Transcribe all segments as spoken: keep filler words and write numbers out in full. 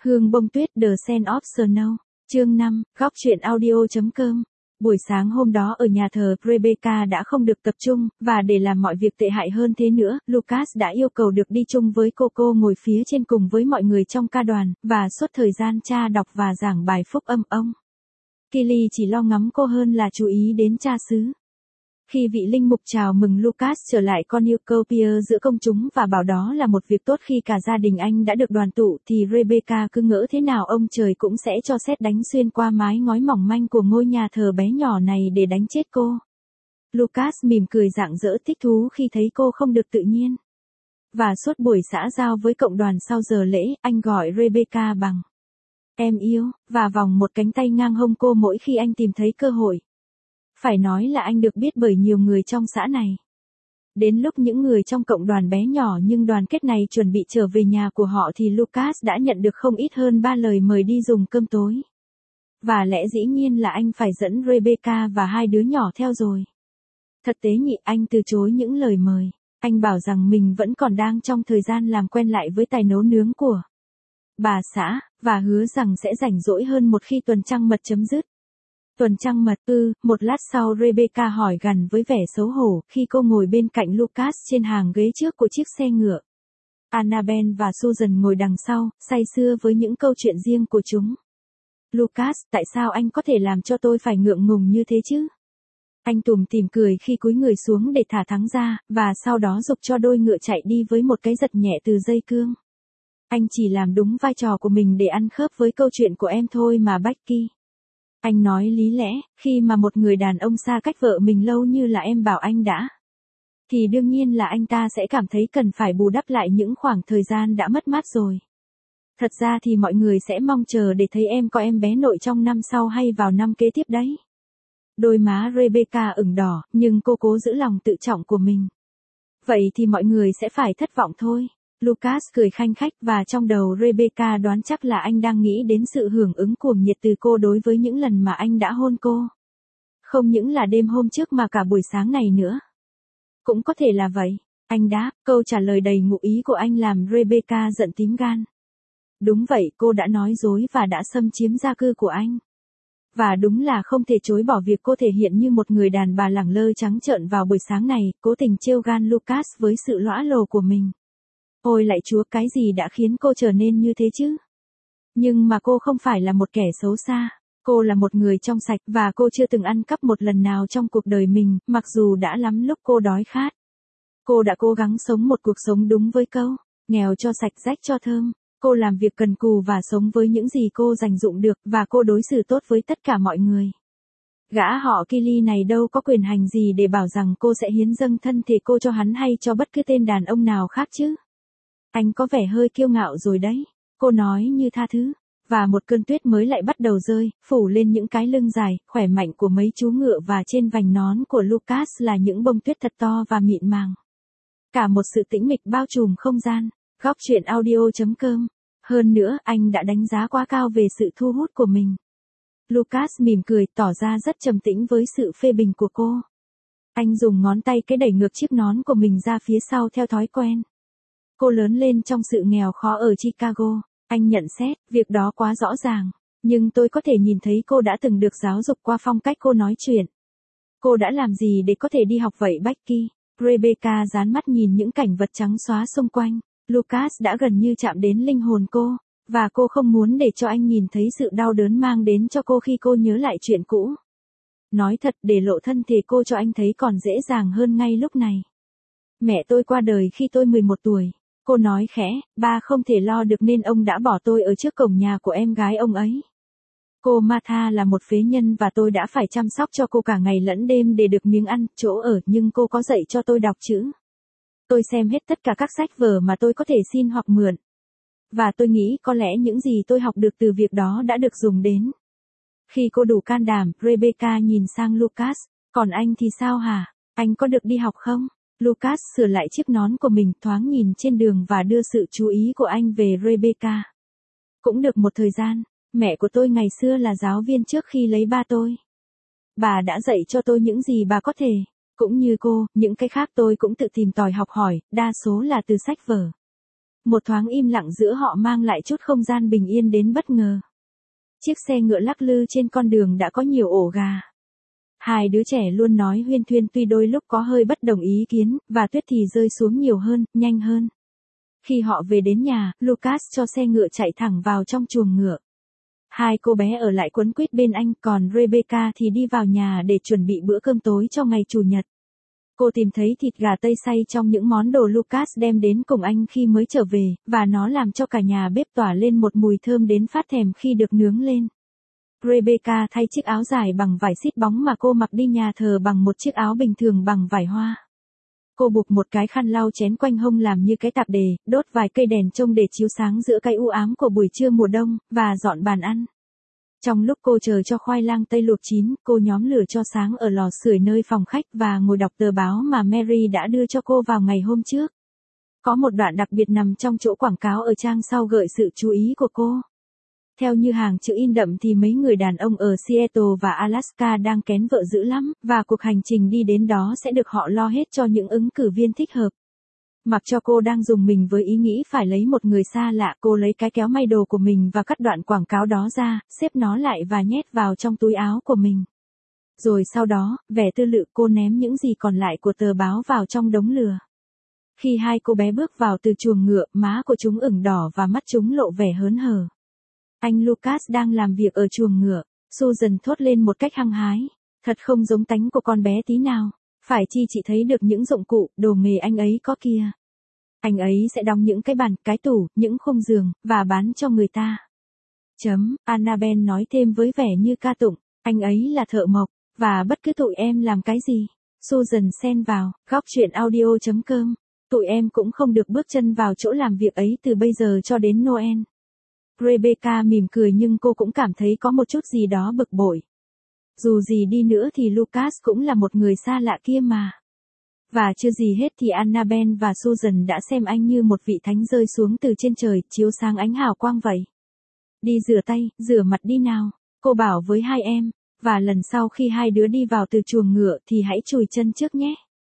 Hương bông tuyết The Scent of Snow, chương năm, góc truyện audio.com. Buổi sáng hôm đó ở nhà thờ, Rebecca đã không được tập trung, và để làm mọi việc tệ hại hơn thế nữa, Lucas đã yêu cầu được đi chung với cô cô ngồi phía trên cùng với mọi người trong ca đoàn, và suốt thời gian cha đọc và giảng bài phúc âm ông. Kelly chỉ lo ngắm cô hơn là chú ý đến cha xứ. Khi vị linh mục chào mừng Lucas trở lại cornucopia giữa công chúng và bảo đó là một việc tốt khi cả gia đình anh đã được đoàn tụ, thì Rebecca cứ ngỡ thế nào ông trời cũng sẽ cho sét đánh xuyên qua mái ngói mỏng manh của ngôi nhà thờ bé nhỏ này để đánh chết cô. Lucas mỉm cười rạng rỡ thích thú khi thấy cô không được tự nhiên. Và suốt buổi xã giao với cộng đoàn sau giờ lễ, anh gọi Rebecca bằng em yêu, và vòng một cánh tay ngang hông cô mỗi khi anh tìm thấy cơ hội. Phải nói là anh được biết bởi nhiều người trong xã này. Đến lúc những người trong cộng đoàn bé nhỏ nhưng đoàn kết này chuẩn bị trở về nhà của họ thì Lucas đã nhận được không ít hơn ba lời mời đi dùng cơm tối. Và lẽ dĩ nhiên là anh phải dẫn Rebecca và hai đứa nhỏ theo rồi. Thật tế nhị, anh từ chối những lời mời. Anh bảo rằng mình vẫn còn đang trong thời gian làm quen lại với tài nấu nướng của bà xã, và hứa rằng sẽ rảnh rỗi hơn một khi tuần trăng mật chấm dứt. Tuần trăng mật ư, một lát sau Rebecca hỏi gằn với vẻ xấu hổ khi cô ngồi bên cạnh Lucas trên hàng ghế trước của chiếc xe ngựa. Annabelle và Susan ngồi đằng sau, say sưa với những câu chuyện riêng của chúng. Lucas, tại sao anh có thể làm cho tôi phải ngượng ngùng như thế chứ? Anh tủm tỉm cười khi cúi người xuống để thả thắng ra, và sau đó giục cho đôi ngựa chạy đi với một cái giật nhẹ từ dây cương. Anh chỉ làm đúng vai trò của mình để ăn khớp với câu chuyện của em thôi mà Becky. Anh nói lý lẽ, khi mà một người đàn ông xa cách vợ mình lâu như là em bảo anh đã, thì đương nhiên là anh ta sẽ cảm thấy cần phải bù đắp lại những khoảng thời gian đã mất mát rồi. Thật ra thì mọi người sẽ mong chờ để thấy em có em bé nội trong năm sau hay vào năm kế tiếp đấy. Đôi má Rebecca ửng đỏ, nhưng cô cố giữ lòng tự trọng của mình. Vậy thì mọi người sẽ phải thất vọng thôi. Lucas cười khanh khách, và trong đầu Rebecca đoán chắc là anh đang nghĩ đến sự hưởng ứng cuồng nhiệt từ cô đối với những lần mà anh đã hôn cô. Không những là đêm hôm trước mà cả buổi sáng này nữa. Cũng có thể là vậy, anh đáp. Câu trả lời đầy ngụ ý của anh làm Rebecca giận tím gan. Đúng vậy, cô đã nói dối và đã xâm chiếm gia cư của anh. Và đúng là không thể chối bỏ việc cô thể hiện như một người đàn bà lẳng lơ trắng trợn vào buổi sáng này, cố tình trêu gan Lucas với sự lõa lồ của mình. Ôi lạy Chúa, cái gì đã khiến cô trở nên như thế chứ? Nhưng mà cô không phải là một kẻ xấu xa. Cô là một người trong sạch, và cô chưa từng ăn cắp một lần nào trong cuộc đời mình, mặc dù đã lắm lúc cô đói khát. Cô đã cố gắng sống một cuộc sống đúng với câu, nghèo cho sạch rách cho thơm. Cô làm việc cần cù và sống với những gì cô dành dụm được, và cô đối xử tốt với tất cả mọi người. Gã họ Kelly này đâu có quyền hành gì để bảo rằng cô sẽ hiến dâng thân thể cô cho hắn hay cho bất cứ tên đàn ông nào khác chứ. Anh có vẻ hơi kiêu ngạo rồi đấy, cô nói như tha thứ. Và một cơn tuyết mới lại bắt đầu rơi, phủ lên những cái lưng dài, khỏe mạnh của mấy chú ngựa, và trên vành nón của Lucas là những bông tuyết thật to và mịn màng. Cả một sự tĩnh mịch bao trùm không gian. Góc truyện audio.com. Hơn nữa, anh đã đánh giá quá cao về sự thu hút của mình. Lucas mỉm cười, tỏ ra rất trầm tĩnh với sự phê bình của cô. Anh dùng ngón tay cái đẩy ngược chiếc nón của mình ra phía sau theo thói quen. Cô lớn lên trong sự nghèo khó ở Chicago. Anh nhận xét, việc đó quá rõ ràng. Nhưng tôi có thể nhìn thấy cô đã từng được giáo dục qua phong cách cô nói chuyện. Cô đã làm gì để có thể đi học vậy Becky? Rebecca dán mắt nhìn những cảnh vật trắng xóa xung quanh. Lucas đã gần như chạm đến linh hồn cô, và cô không muốn để cho anh nhìn thấy sự đau đớn mang đến cho cô khi cô nhớ lại chuyện cũ. Nói thật, để lộ thân thể cô cho anh thấy còn dễ dàng hơn ngay lúc này. Mẹ tôi qua đời khi tôi mười một tuổi. Cô nói khẽ, ba không thể lo được nên ông đã bỏ tôi ở trước cổng nhà của em gái ông ấy. Cô Martha là một phế nhân và tôi đã phải chăm sóc cho cô cả ngày lẫn đêm để được miếng ăn, chỗ ở, nhưng cô có dạy cho tôi đọc chữ. Tôi xem hết tất cả các sách vở mà tôi có thể xin hoặc mượn. Và tôi nghĩ có lẽ những gì tôi học được từ việc đó đã được dùng đến. Khi cô đủ can đảm, Rebecca nhìn sang Lucas. Còn anh thì sao hả? Anh có được đi học không? Lucas sửa lại chiếc nón của mình, thoáng nhìn trên đường và đưa sự chú ý của anh về Rebecca. Cũng được một thời gian, mẹ của tôi ngày xưa là giáo viên trước khi lấy ba tôi. Bà đã dạy cho tôi những gì bà có thể. Cũng như cô, những cái khác tôi cũng tự tìm tòi học hỏi, đa số là từ sách vở. Một thoáng im lặng giữa họ mang lại chút không gian bình yên đến bất ngờ. Chiếc xe ngựa lắc lư trên con đường đã có nhiều ổ gà. Hai đứa trẻ luôn nói huyên thuyên tuy đôi lúc có hơi bất đồng ý kiến, và tuyết thì rơi xuống nhiều hơn, nhanh hơn. Khi họ về đến nhà, Lucas cho xe ngựa chạy thẳng vào trong chuồng ngựa. Hai cô bé ở lại quấn quýt bên anh, còn Rebecca thì đi vào nhà để chuẩn bị bữa cơm tối cho ngày Chủ nhật. Cô tìm thấy thịt gà tây xay trong những món đồ Lucas đem đến cùng anh khi mới trở về, và nó làm cho cả nhà bếp tỏa lên một mùi thơm đến phát thèm khi được nướng lên. Rebecca thay chiếc áo dài bằng vải xít bóng mà cô mặc đi nhà thờ bằng một chiếc áo bình thường bằng vải hoa. Cô buộc một cái khăn lau chén quanh hông làm như cái tạp đề, đốt vài cây đèn trông để chiếu sáng giữa cái u ám của buổi trưa mùa đông, và dọn bàn ăn. Trong lúc cô chờ cho khoai lang tây luộc chín, cô nhóm lửa cho sáng ở lò sưởi nơi phòng khách và ngồi đọc tờ báo mà Mary đã đưa cho cô vào ngày hôm trước. Có một đoạn đặc biệt nằm trong chỗ quảng cáo ở trang sau gợi sự chú ý của cô. Theo như hàng chữ in đậm thì mấy người đàn ông ở Seattle và Alaska đang kén vợ dữ lắm, và cuộc hành trình đi đến đó sẽ được họ lo hết cho những ứng cử viên thích hợp. Mặc cho cô đang dùng mình với ý nghĩ phải lấy một người xa lạ, cô lấy cái kéo may đồ của mình và cắt đoạn quảng cáo đó ra, xếp nó lại và nhét vào trong túi áo của mình. Rồi sau đó, vẻ tư lự cô ném những gì còn lại của tờ báo vào trong đống lửa. Khi hai cô bé bước vào từ chuồng ngựa, má của chúng ửng đỏ và mắt chúng lộ vẻ hớn hở. Anh Lucas đang làm việc ở chuồng ngựa, Susan thốt lên một cách hăng hái. Thật không giống tánh của con bé tí nào. Phải chi chị thấy được những dụng cụ, đồ nghề anh ấy có kìa. Anh ấy sẽ đóng những cái bàn, cái tủ, những khung giường, và bán cho người ta. Chấm, Annabelle nói thêm với vẻ như ca tụng, anh ấy là thợ mộc, và bất cứ tụi em làm cái gì. Susan xen vào, góc chuyện audio chấm com. Tụi em cũng không được bước chân vào chỗ làm việc ấy từ bây giờ cho đến Noel. Rebecca mỉm cười nhưng cô cũng cảm thấy có một chút gì đó bực bội. Dù gì đi nữa thì Lucas cũng là một người xa lạ kia mà. Và chưa gì hết thì Annabelle và Susan đã xem anh như một vị thánh rơi xuống từ trên trời, chiếu sáng ánh hào quang vậy. Đi rửa tay, rửa mặt đi nào, cô bảo với hai em, và lần sau khi hai đứa đi vào từ chuồng ngựa thì hãy chùi chân trước nhé.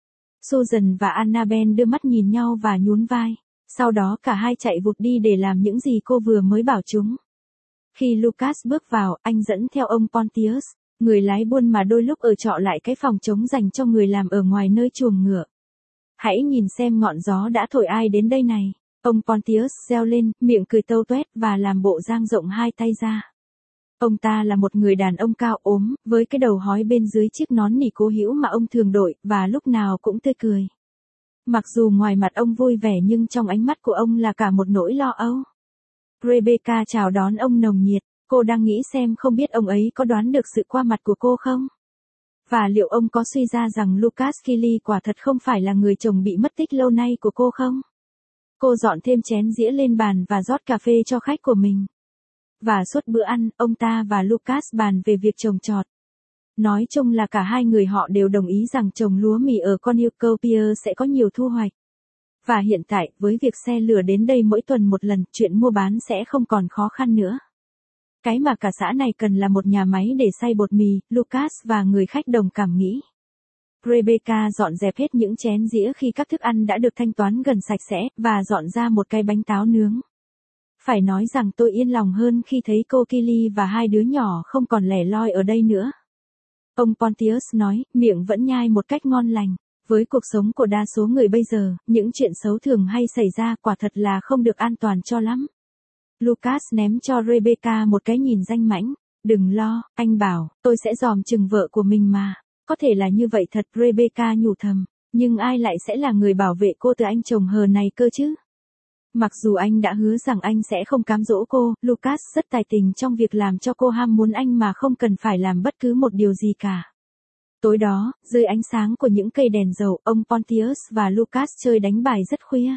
Susan và Annabelle đưa mắt nhìn nhau và nhún vai. Sau đó cả hai chạy vụt đi để làm những gì cô vừa mới bảo chúng. Khi Lucas bước vào, anh dẫn theo ông Pontius, người lái buôn mà đôi lúc ở trọ lại cái phòng trống dành cho người làm ở ngoài nơi chuồng ngựa. Hãy nhìn xem ngọn gió đã thổi ai đến đây này. Ông Pontius reo lên, miệng cười tâu tuét và làm bộ dang rộng hai tay ra. Ông ta là một người đàn ông cao ốm, với cái đầu hói bên dưới chiếc nón nỉ cố hữu mà ông thường đội, và lúc nào cũng tươi cười. Mặc dù ngoài mặt ông vui vẻ nhưng trong ánh mắt của ông là cả một nỗi lo âu. Rebecca chào đón ông nồng nhiệt, cô đang nghĩ xem không biết ông ấy có đoán được sự qua mặt của cô không? Và liệu ông có suy ra rằng Lucas Kelly quả thật không phải là người chồng bị mất tích lâu nay của cô không? Cô dọn thêm chén dĩa lên bàn và rót cà phê cho khách của mình. Và suốt bữa ăn, ông ta và Lucas bàn về việc trồng trọt. Nói chung là cả hai người họ đều đồng ý rằng trồng lúa mì ở Cornucopia sẽ có nhiều thu hoạch. Và hiện tại, với việc xe lửa đến đây mỗi tuần một lần, chuyện mua bán sẽ không còn khó khăn nữa. Cái mà cả xã này cần là một nhà máy để xay bột mì, Lucas và người khách đồng cảm nghĩ. Rebecca dọn dẹp hết những chén dĩa khi các thức ăn đã được thanh toán gần sạch sẽ, và dọn ra một cái bánh táo nướng. Phải nói rằng tôi yên lòng hơn khi thấy cô Kelly và hai đứa nhỏ không còn lẻ loi ở đây nữa. Ông Pontius nói, miệng vẫn nhai một cách ngon lành. Với cuộc sống của đa số người bây giờ, những chuyện xấu thường hay xảy ra quả thật là không được an toàn cho lắm. Lucas ném cho Rebecca một cái nhìn danh mãnh. Đừng lo, anh bảo, tôi sẽ dòm chừng vợ của mình mà. Có thể là như vậy thật, Rebecca nhủ thầm. Nhưng ai lại sẽ là người bảo vệ cô từ anh chồng hờ này cơ chứ? Mặc dù anh đã hứa rằng anh sẽ không cám dỗ cô, Lucas rất tài tình trong việc làm cho cô ham muốn anh mà không cần phải làm bất cứ một điều gì cả. Tối đó, dưới ánh sáng của những cây đèn dầu, ông Pontius và Lucas chơi đánh bài rất khuya.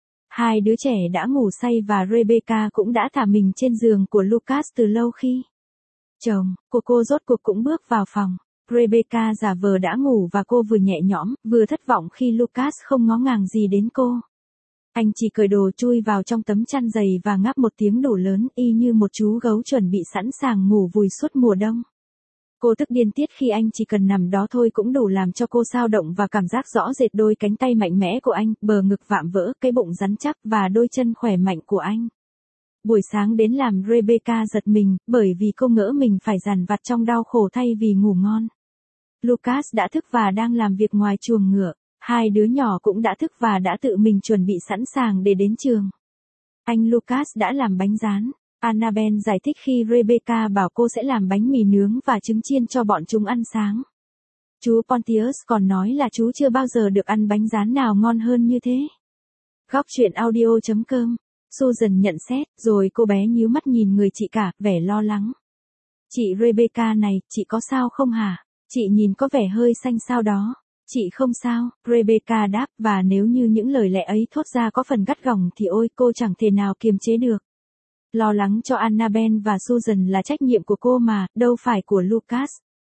Hai đứa trẻ đã ngủ say và Rebecca cũng đã thả mình trên giường của Lucas từ lâu khi. Chồng của cô rốt cuộc cũng bước vào phòng. Rebecca giả vờ đã ngủ và cô vừa nhẹ nhõm, vừa thất vọng khi Lucas không ngó ngàng gì đến cô. Anh chỉ cởi đồ chui vào trong tấm chăn dày và ngáp một tiếng đủ lớn y như một chú gấu chuẩn bị sẵn sàng ngủ vùi suốt mùa đông. Cô tức điên tiết khi anh chỉ cần nằm đó thôi cũng đủ làm cho cô xao động và cảm giác rõ rệt đôi cánh tay mạnh mẽ của anh, bờ ngực vạm vỡ, cái bụng rắn chắc và đôi chân khỏe mạnh của anh. Buổi sáng đến làm Rebecca giật mình, bởi vì cô ngỡ mình phải dằn vặt trong đau khổ thay vì ngủ ngon. Lucas đã thức và đang làm việc ngoài chuồng ngựa. Hai đứa nhỏ cũng đã thức và đã tự mình chuẩn bị sẵn sàng để đến trường. Anh Lucas đã làm bánh rán. Annabelle giải thích khi Rebecca bảo cô sẽ làm bánh mì nướng và trứng chiên cho bọn chúng ăn sáng. Chú Pontius còn nói là chú chưa bao giờ được ăn bánh rán nào ngon hơn như thế. Góc truyện audio chấm com. Susan nhận xét, rồi cô bé nhíu mắt nhìn người chị cả, vẻ lo lắng. Chị Rebecca này, chị có sao không hả? Chị nhìn có vẻ hơi xanh xao đó. Chị không sao, Rebecca đáp, và nếu như những lời lẽ ấy thốt ra có phần gắt gỏng thì ôi cô chẳng thể nào kiềm chế được. Lo lắng cho Annabelle và Susan là trách nhiệm của cô mà, đâu phải của Lucas.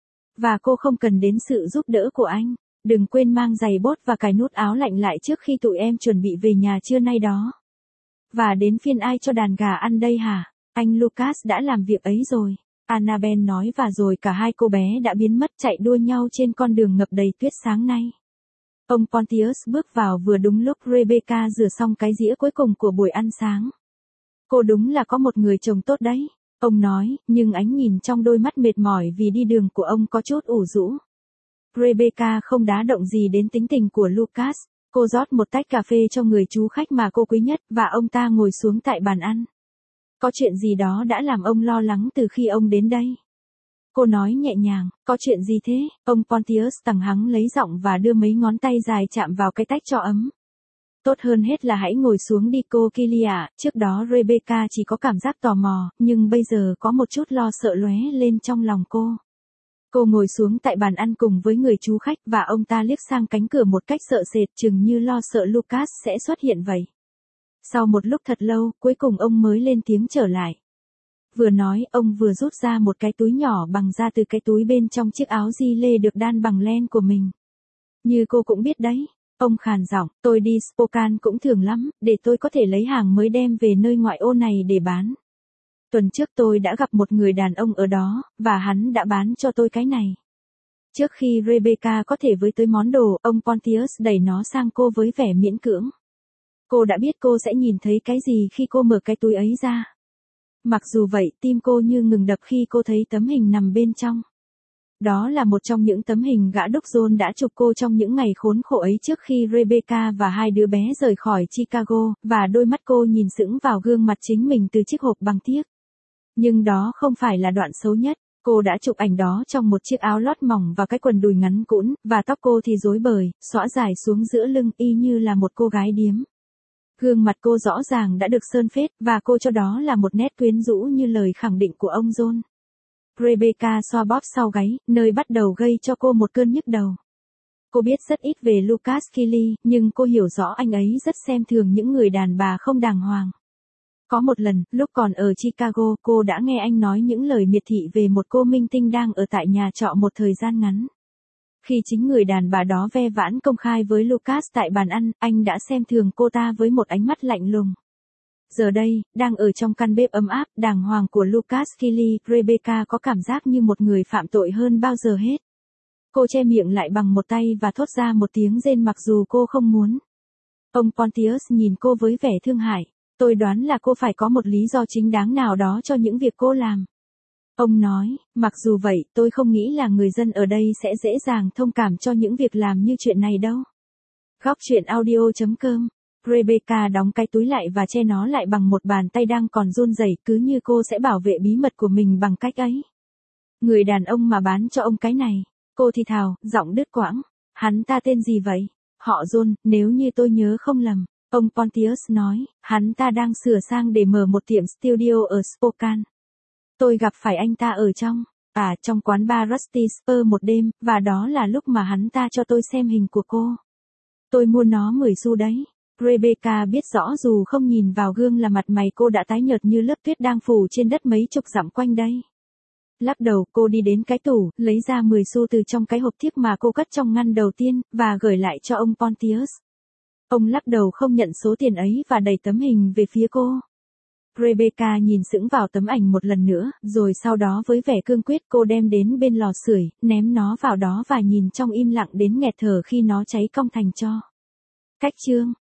Và cô không cần đến sự giúp đỡ của anh. Đừng quên mang giày bốt và cài nút áo lạnh lại trước khi tụi em chuẩn bị về nhà trưa nay đó. Và đến phiên ai cho đàn gà ăn đây hả? Anh Lucas đã làm việc ấy rồi. Annabelle nói và rồi cả hai cô bé đã biến mất chạy đua nhau trên con đường ngập đầy tuyết sáng nay. Ông Pontius bước vào vừa đúng lúc Rebecca rửa xong cái dĩa cuối cùng của buổi ăn sáng. Cô đúng là có một người chồng tốt đấy, ông nói, nhưng ánh nhìn trong đôi mắt mệt mỏi vì đi đường của ông có chút ủ rũ. Rebecca không đá động gì đến tính tình của Lucas. Cô rót một tách cà phê cho người chú khách mà cô quý nhất và ông ta ngồi xuống tại bàn ăn. Có chuyện gì đó đã làm ông lo lắng từ khi ông đến đây. Cô nói nhẹ nhàng, có chuyện gì thế? Ông Pontius tằng hắng lấy giọng và đưa mấy ngón tay dài chạm vào cái tách cho ấm. Tốt hơn hết là hãy ngồi xuống đi cô Kilia, trước đó Rebecca chỉ có cảm giác tò mò, nhưng bây giờ có một chút lo sợ lóe lên trong lòng cô. Cô ngồi xuống tại bàn ăn cùng với người chú khách và ông ta liếc sang cánh cửa một cách sợ sệt chừng như lo sợ Lucas sẽ xuất hiện vậy. Sau một lúc thật lâu, cuối cùng ông mới lên tiếng trở lại. Vừa nói, ông vừa rút ra một cái túi nhỏ bằng da từ cái túi bên trong chiếc áo di lê được đan bằng len của mình. Như cô cũng biết đấy, ông khàn giọng, tôi đi Spokane cũng thường lắm, để tôi có thể lấy hàng mới đem về nơi ngoại ô này để bán. Tuần trước tôi đã gặp một người đàn ông ở đó, và hắn đã bán cho tôi cái này. Trước khi Rebecca có thể với tới món đồ, ông Pontius đẩy nó sang cô với vẻ miễn cưỡng. Cô đã biết cô sẽ nhìn thấy cái gì khi cô mở cái túi ấy ra. Mặc dù vậy, tim cô như ngừng đập khi cô thấy tấm hình nằm bên trong. Đó là một trong những tấm hình gã đúc John đã chụp cô trong những ngày khốn khổ ấy trước khi Rebecca và hai đứa bé rời khỏi Chicago, và đôi mắt cô nhìn sững vào gương mặt chính mình từ chiếc hộp bằng thiếc. Nhưng đó không phải là đoạn xấu nhất. Cô đã chụp ảnh đó trong một chiếc áo lót mỏng và cái quần đùi ngắn cũn, và tóc cô thì rối bời, xõa dài xuống giữa lưng y như là một cô gái điếm. Gương mặt cô rõ ràng đã được sơn phết, và cô cho đó là một nét quyến rũ như lời khẳng định của ông John. Rebecca xoa bóp sau gáy, nơi bắt đầu gây cho cô một cơn nhức đầu. Cô biết rất ít về Lucas Kelly, nhưng cô hiểu rõ anh ấy rất xem thường những người đàn bà không đàng hoàng. Có một lần, lúc còn ở Chicago, cô đã nghe anh nói những lời miệt thị về một cô minh tinh đang ở tại nhà trọ một thời gian ngắn. Khi chính người đàn bà đó ve vãn công khai với Lucas tại bàn ăn, anh đã xem thường cô ta với một ánh mắt lạnh lùng. Giờ đây, đang ở trong căn bếp ấm áp, đàng hoàng của Lucas Kelly, Rebecca có cảm giác như một người phạm tội hơn bao giờ hết. Cô che miệng lại bằng một tay và thốt ra một tiếng rên mặc dù cô không muốn. Ông Pontius nhìn cô với vẻ thương hại. Tôi đoán là cô phải có một lý do chính đáng nào đó cho những việc cô làm. Ông nói, mặc dù vậy, tôi không nghĩ là người dân ở đây sẽ dễ dàng thông cảm cho những việc làm như chuyện này đâu. Góc truyện audio chấm com. Rebecca đóng cái túi lại và che nó lại bằng một bàn tay đang còn run rẩy, cứ như cô sẽ bảo vệ bí mật của mình bằng cách ấy. Người đàn ông mà bán cho ông cái này. Cô thì thào, giọng đứt quãng. Hắn ta tên gì vậy? Họ John, nếu như tôi nhớ không lầm. Ông Pontius nói, hắn ta đang sửa sang để mở một tiệm studio ở Spokane. Tôi gặp phải anh ta ở trong, à, trong quán bar Rusty Spur một đêm, và đó là lúc mà hắn ta cho tôi xem hình của cô. Tôi mua nó mười xu đấy. Rebecca biết rõ dù không nhìn vào gương là mặt mày cô đã tái nhợt như lớp tuyết đang phủ trên đất mấy chục dặm quanh đây. Lắc đầu, cô đi đến cái tủ, lấy ra mười xu từ trong cái hộp thiếc mà cô cất trong ngăn đầu tiên, và gửi lại cho ông Pontius. Ông lắc đầu không nhận số tiền ấy và đẩy tấm hình về phía cô. Rebecca nhìn sững vào tấm ảnh một lần nữa, rồi sau đó với vẻ cương quyết cô đem đến bên lò sưởi, ném nó vào đó và nhìn trong im lặng đến nghẹt thở khi nó cháy cong thành tro. Cách chương